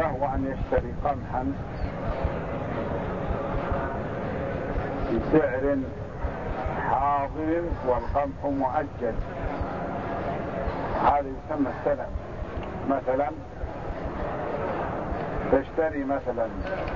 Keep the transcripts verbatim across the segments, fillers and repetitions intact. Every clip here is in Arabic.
له أن يشتري قمحا بسعر حاضر والقمح مؤجل، هذا يسمى السلم. مثلا تشتري مثلا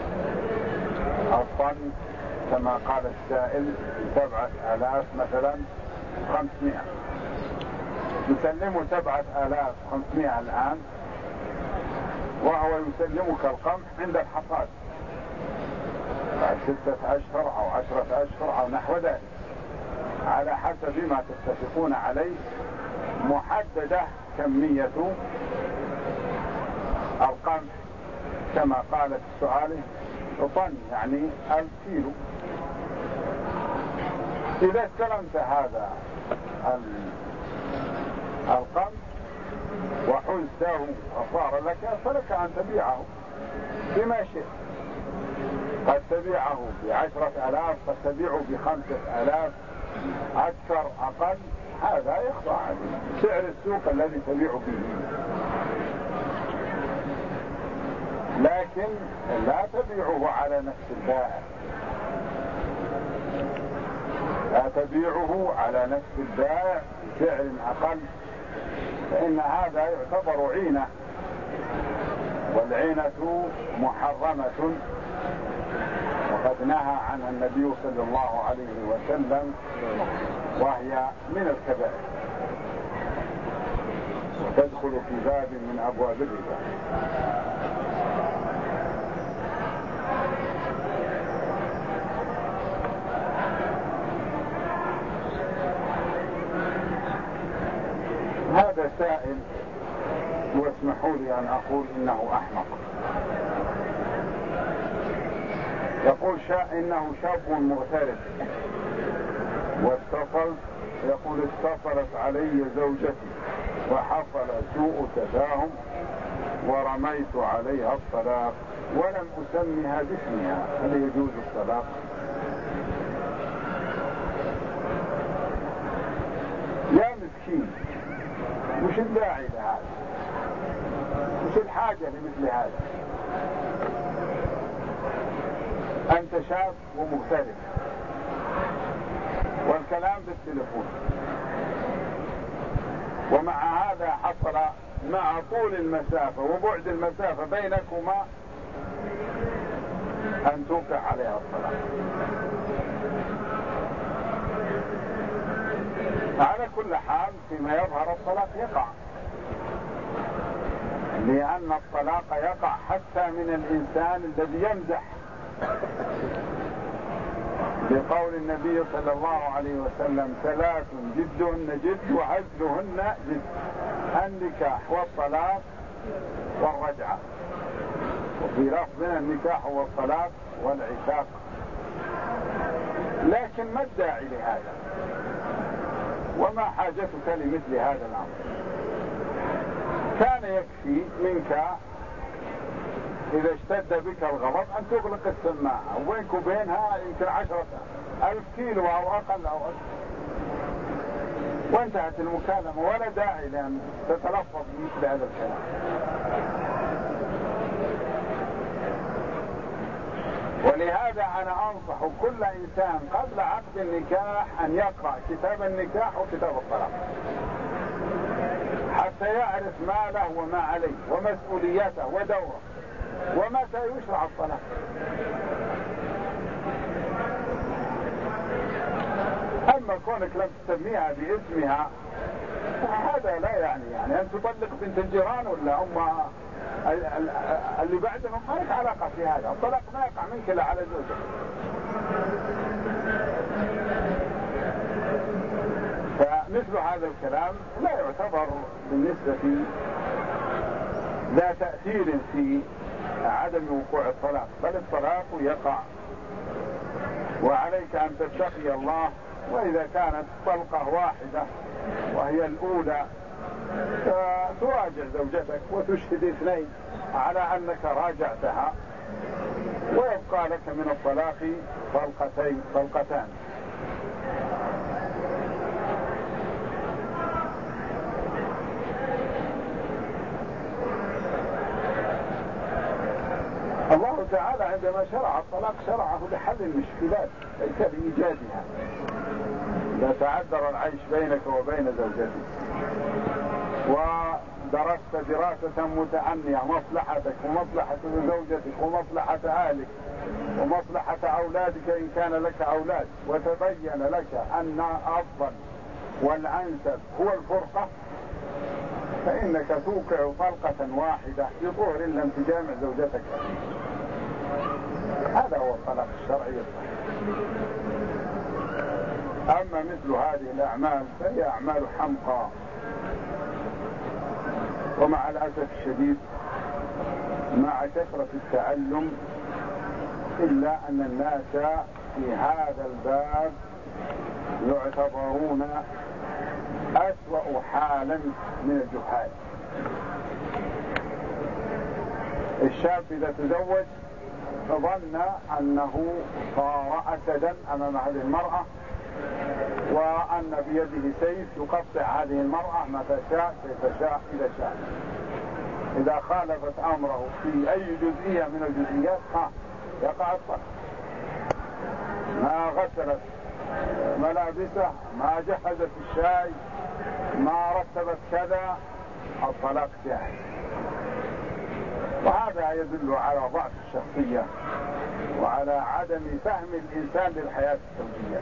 الطن كما قال السائل سبعة آلاف مثلا خمسمائة، يسلمه سبعة آلاف خمسمائة الآن، وهو يسلمك القمح عند الحصاد بعد ستة أشهر أو عشرة أشهر أو نحو ذلك، على حسب ما تتفقون عليه. محددة كمية القمح كما قالت سؤاله طن، يعني ألف كيلو. إذا استلمت هذا القمح وحزته وصار لك، فلك أن تبيعه بما شئت. قد تبيعه بعشرة آلاف، قد تبيعه بخمسة آلاف، أكثر أقل، هذا يخضع سعر السوق الذي تبيع به. لكن لا تبيعه على نفس البائع، لا تبيعه على نفس البائع بسعر أقل، فإن هذا يعتبر عينة، والعينة محرمة، وقد نهى عنها النبي صلى الله عليه وسلم، وهي من الكبائر وتدخل في باب من أبواب الربا. هذا سائل، واسمحوا لي أن أقول إنه أحمق، يقول شا إنه شاب مغترب واتصل، يقول اتصلت علي زوجتي وحصل سوء تفاهم ورميت عليها الطلاق ولم أسمها باسمها، هل يجوز الطلاق؟ يا مسكين، مش الداعي لهذا، مش الحاجة لمثل هذا. أنت شاب ومغترب والكلام بالتليفون، ومع هذا حصل مع طول المسافة وبعد المسافة بينكما أن توقع عليها الطلاق. على كل حال فيما يظهر الطلاق يقع، لأن الطلاق يقع حتى من الإنسان الذي يمزح، بقول النبي صلى الله عليه وسلم ثلاث جدهن جد وهزلهن جد: النكاح والطلاق والرجعة، وفي لفظ النكاح والطلاق والعتاق. لكن ما الداعي لهذا؟ وما حاجتك لمثل هذا الأمر؟ كان يكفي منك إذا اشتد بك الغضب أن تغلق السماعة، وبينك وبينها يمكن عشرة ألف كيلو أو أقل أو أكثر، وانتهت المكالمة، ولا داعي لأن تتلفظ مثل هذا الكلام. ولهذا أنا أنصح كل إنسان قبل عقد النكاح أن يقرأ كتاب النكاح وكتاب الطلاق، حتى يعرف ما له وما عليه ومسؤوليته ودوره ومتى يشرع الطلاق. أما كونك لم تسميها باسمها هذا لا يعني يعني أن تطلق بنت الجيران ولا هم اللي بعدهم، ما لك علاقة في هذا. الطلاق ما يقع منك إلا على زوجك. فمثل هذا الكلام لا يعتبر بالنسبة لا تأثير في عدم وقوع الطلاق، بل الطلاق يقع، وعليك أن تتقي الله. وإذا كانت طلقة واحدة وهي الأولى تراجع زوجتك وتشهد اثنين على أنك راجعتها، ويبقى لك من الطلاق طلقتين طلقتان. تعالى عندما شرع الطلاق شرعه لحل المشكلات ليس لإيجادها. إذا تعذر العيش بينك وبين زوجتك ودرست دراسة متأنية مصلحتك ومصلحة زوجتك ومصلحة أهلك ومصلحة أولادك إن كان لك أولاد، وتبين لك أن أفضل والأنسب هو الفرقة، فإنك توقع طلقة واحدة بطهر لم تجامع زوجتك. هذا هو الطلاق الشرعي الصحيح. أما مثل هذه الأعمال فهي أعمال حمقى، ومع الأسف الشديد مع كثرة التعلم إلا أن الناس في هذا الباب يعتبرون أسوأ حالا من الجهال. الشاب إذا تزوج فظن أنه صار أسدا أمام هذه المرأة، وأن بيده سيف يقطع هذه المرأة متى شاء كيف شاء إذا شاء. إذا خالفت أمره في أي جزئية من الجزئيات ها يقع الطلاق. ما غسلت ملابسه، ما جهزت الشاي، ما رتبت كذا، الطلاق جاهز. وهذا يدل على ضعف الشخصية وعلى عدم فهم الإنسان للحياة الزوجية.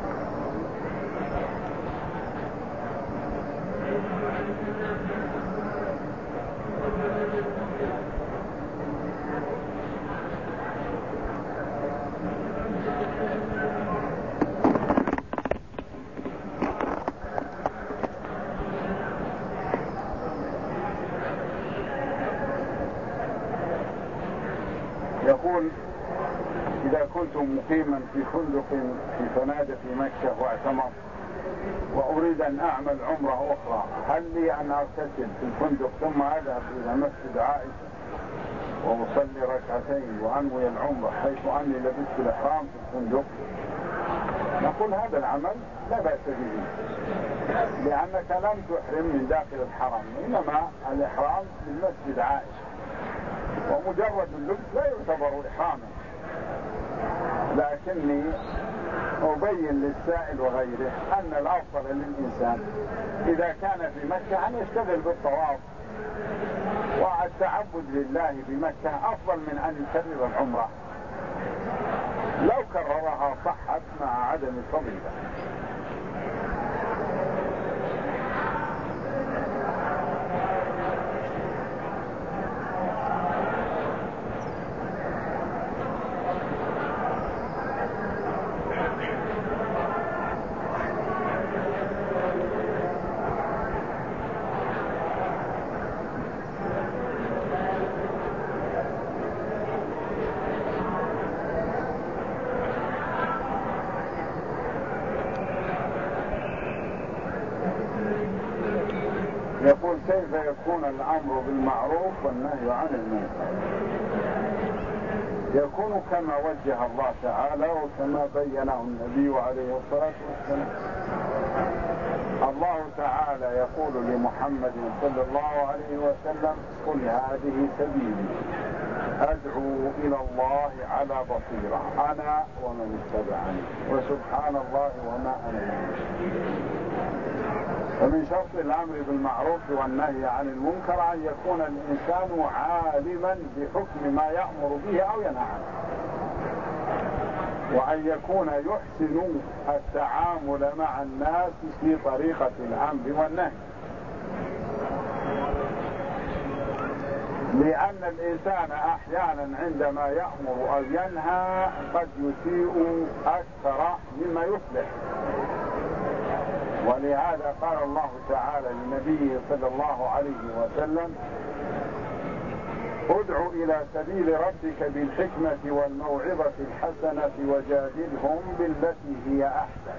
يقول: إذا كنت مقيما في فندق في فنادق مكة واعتمر وأريد أن أعمل عمرة أخرى، هل لي أن أغتسل في الفندق ثم أذهب إلى مسجد عائشة وأصلي ركعتين وأنوي العمرة حيث أني لبست الإحرام في الفندق؟ نقول هذا العمل لا بأس به، لأنك لم تحرم من داخل الحرم، إنما الإحرام من مسجد عائشة، ومجرد اللبس لا يعتبر إحراما. لكني أبين للسائل وغيره أن الأفضل للإنسان إذا كان في مكة أن يشتغل بالطواف، والتعبد لله بمكة أفضل من أن يكرر العمرة. لو كررها صحت مع عدم الفضيلة. يقول: كيف يكون الأمر بالمعروف والنهي عن المنكر؟ يكون كما وجه الله تعالى وكما بينه النبي عليه الصلاة والسلام. الله تعالى يقول لمحمد صلى الله عليه وسلم: قل هذه سبيلي أدعو إلى الله على بصيرة أنا ومن اتبعني وسبحان الله وما أنا من المشركين. فمن شرط الأمر بالمعروف والنهي عن المنكر أن يكون الإنسان عالما بحكم ما يأمر به أو ينهى عنه، وأن يكون يحسن التعامل مع الناس في طريقة الأمر والنهي، لأن الإنسان أحيانا عندما يأمر أو ينهى قد يسيء أكثر مما يصلح. ولهذا قال الله تعالى لنبيه صلى الله عليه وسلم: ادع إلى سبيل ربك بالحكمة والموعظة الحسنة وجادلهم بالتي هي أحسن.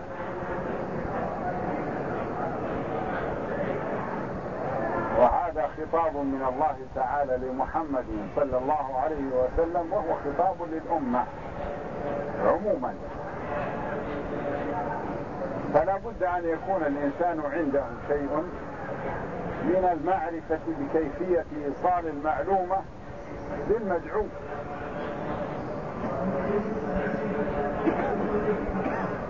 وهذا خطاب من الله تعالى لمحمد صلى الله عليه وسلم، وهو خطاب للأمة عموما. فلا بد أن يكون الإنسان عنده شيء من المعرفة بكيفية إيصال المعلومة للمدعو.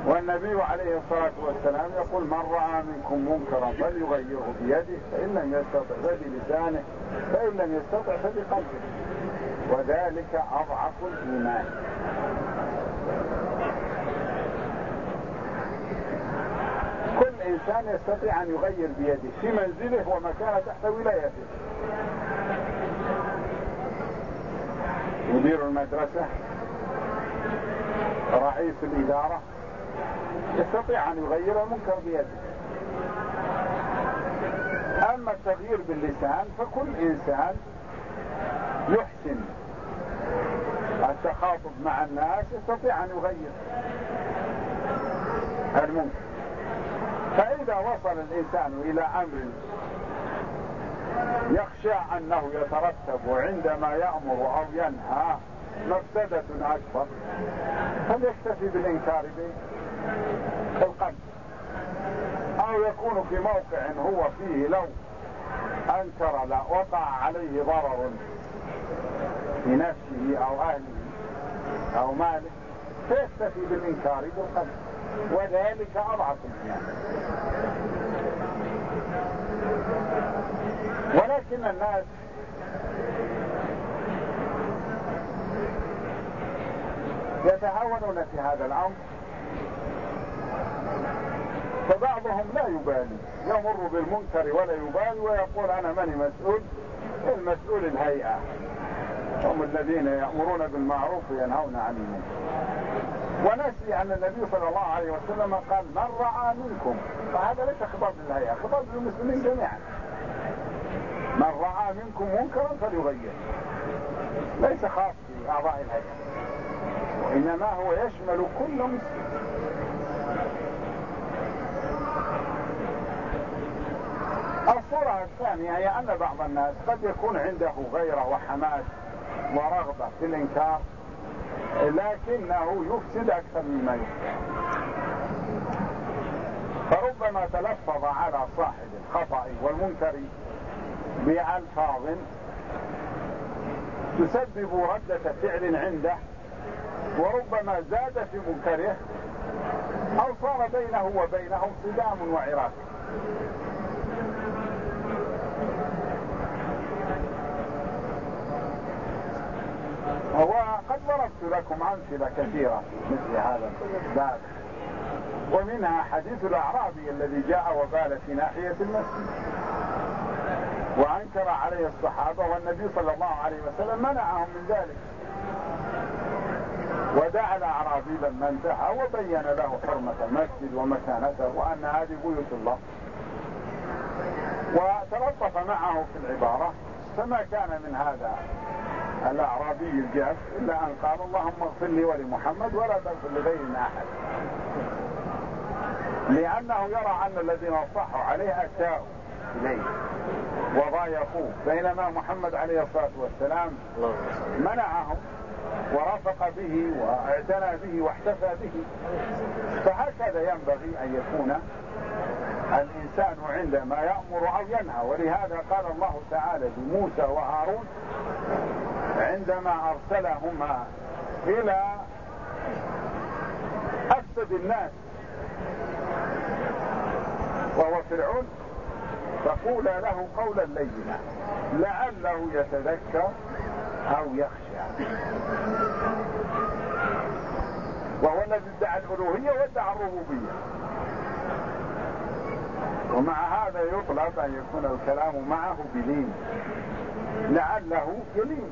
والنبي عليه الصلاة والسلام يقول من رأى منكم منكرا فليغيره بيده، فإن لم يستطع فبلسانه، فإن لم يستطع فبقلبه، وذلك أضعف الإيمان. كل إنسان يستطيع أن يغير بيده في منزله ومكان تحت ولايته. مدير المدرسة، رئيس الإدارة، يستطيع أن يغير المنكر بيده. أما التغيير باللسان فكل إنسان يحسن التخاطب مع الناس يستطيع أن يغير المنكر. فإذا وصل الإنسان إلى أمر يخشى أنه يترتب عندما يأمر أو ينهى مفسدة أكبر، فليكتفي بالإنكار بالقلب، أو يكون في موقع هو فيه لو أنكر لا وقع عليه ضرر في نفسه أو أهله أو ماله، فيكتفي بالإنكار بالقلب، وذلك أضعف الإيمان. ولكن الناس يتهاونون في هذا الأمر، فبعضهم لا يبالي، يمر بالمنكر ولا يبالي ويقول أنا ماني مسؤول، المسؤول الهيئة، هم الذين يأمرون بالمعروف وينهون عن المنكر. ونسي أن النبي صلى الله عليه وسلم قال من رأى منكم، فهذا ليس خطاب للهيئة، خطاب للمسلمين جميعا. من رأى منكم منكرا فليغير، ليس خاص بأعضاء الهيئة، وإنما هو يشمل كل مسلم. الصورة الثانية هي أن بعض الناس قد يكون عنده غيرة وحماس ورغبة في الإنكار، لكنه يفسد أكثر مما يفسد، فربما تلفظ على صاحب الخطأ والمنكر بألفاظ تسبب ردة فعل عنده، وربما زاد في منكره، أو صار بينه وبينه صدام وعراك. وقد ضربت لكم أمثلة كثيرة مثل هذا الباب، ومنها حديث الأعرابي الذي جاء وبال في ناحية المسجد وأنكر عليه الصحابة، والنبي صلى الله عليه وسلم منعهم من ذلك، ودعا الأعرابي لما انتهى وبين له حرمة المسجد ومكانته وأن هذه بيوت الله، وتلطف معه في العبارة، فما كان من هذا الأعرابي الجاف إلا أن قال اللهم اغفر لي ولمحمد ولا تغفر لغيرنا أحد، لأنه يرى أن الذين صحوا عليه أساءوا إليه وضايقوه، بينما محمد عليه الصلاة والسلام منعهم ورفق به واعتنى به واحتفى به. فهكذا ينبغي أن يكون الإنسان عندما يأمر أو ينهى. ولهذا قال الله تعالى لموسى وهارون عندما أرسلهما إلى أفسد الناس وهو فرعون فقولا له قولا لينا لعله يتذكر أو يخشى، وهو الذي ادعى الألوهية وادعى الربوبية. ومع هذا يطلب أن يكون الكلام معه بلين، لعله يلين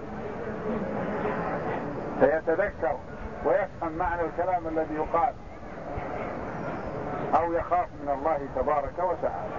فيتذكر ويفهم معنى الكلام الذي يقال، أو يخاف من الله تبارك وتعالى.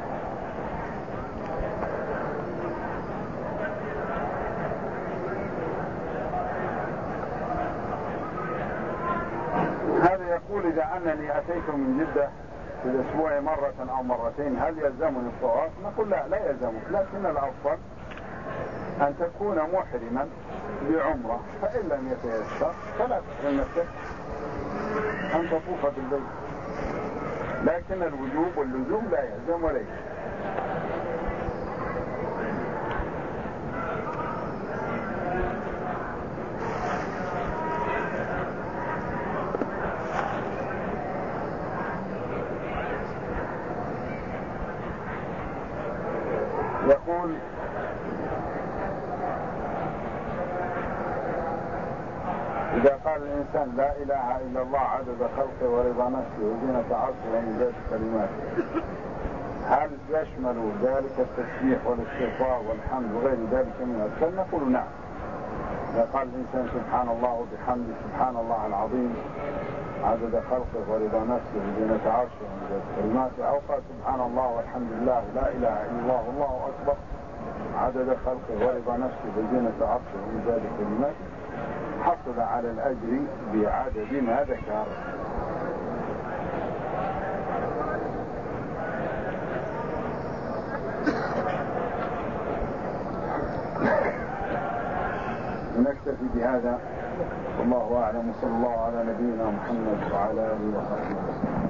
هذا يقول إذا أنني أتيت من جدة في الأسبوع مرة أو مرتين هل يلزمني الطواف؟ نقول لا، لا يلزمك، لكن الأفضل أن تكون محرما بعمرة، فإن لم يتيسر فلا تحرم نفسك أن تطوف بالبيت، لكن الوجوب واللزوم لا يلزم وليس. يقول إذا قال الإنسان لا إله إلا الله عدد خلقه ورضا نفسه وزينة عرشه ومداد كلماته، هل يشمل ذلك التسبيح والاستغفار والحمد وغير ذلك من الأذكار؟ نقول نعم. إذا قال الإنسان سبحان الله وبحمده سبحان الله العظيم عدد خلقه ورضا نفسه وزينة عرشه ومداد كلماته، أو قال سبحان الله والحمد لله لا إله إلا الله والله أكبر عدد خلقه ورضا نفسه وزينة عرشه ومداد كلماته، حصل على الأجر بعدد ما ذكر. ونكتفي بهذا والله أعلم، وصلى الله على نبينا محمد وعلى آله وصحبه وسلم.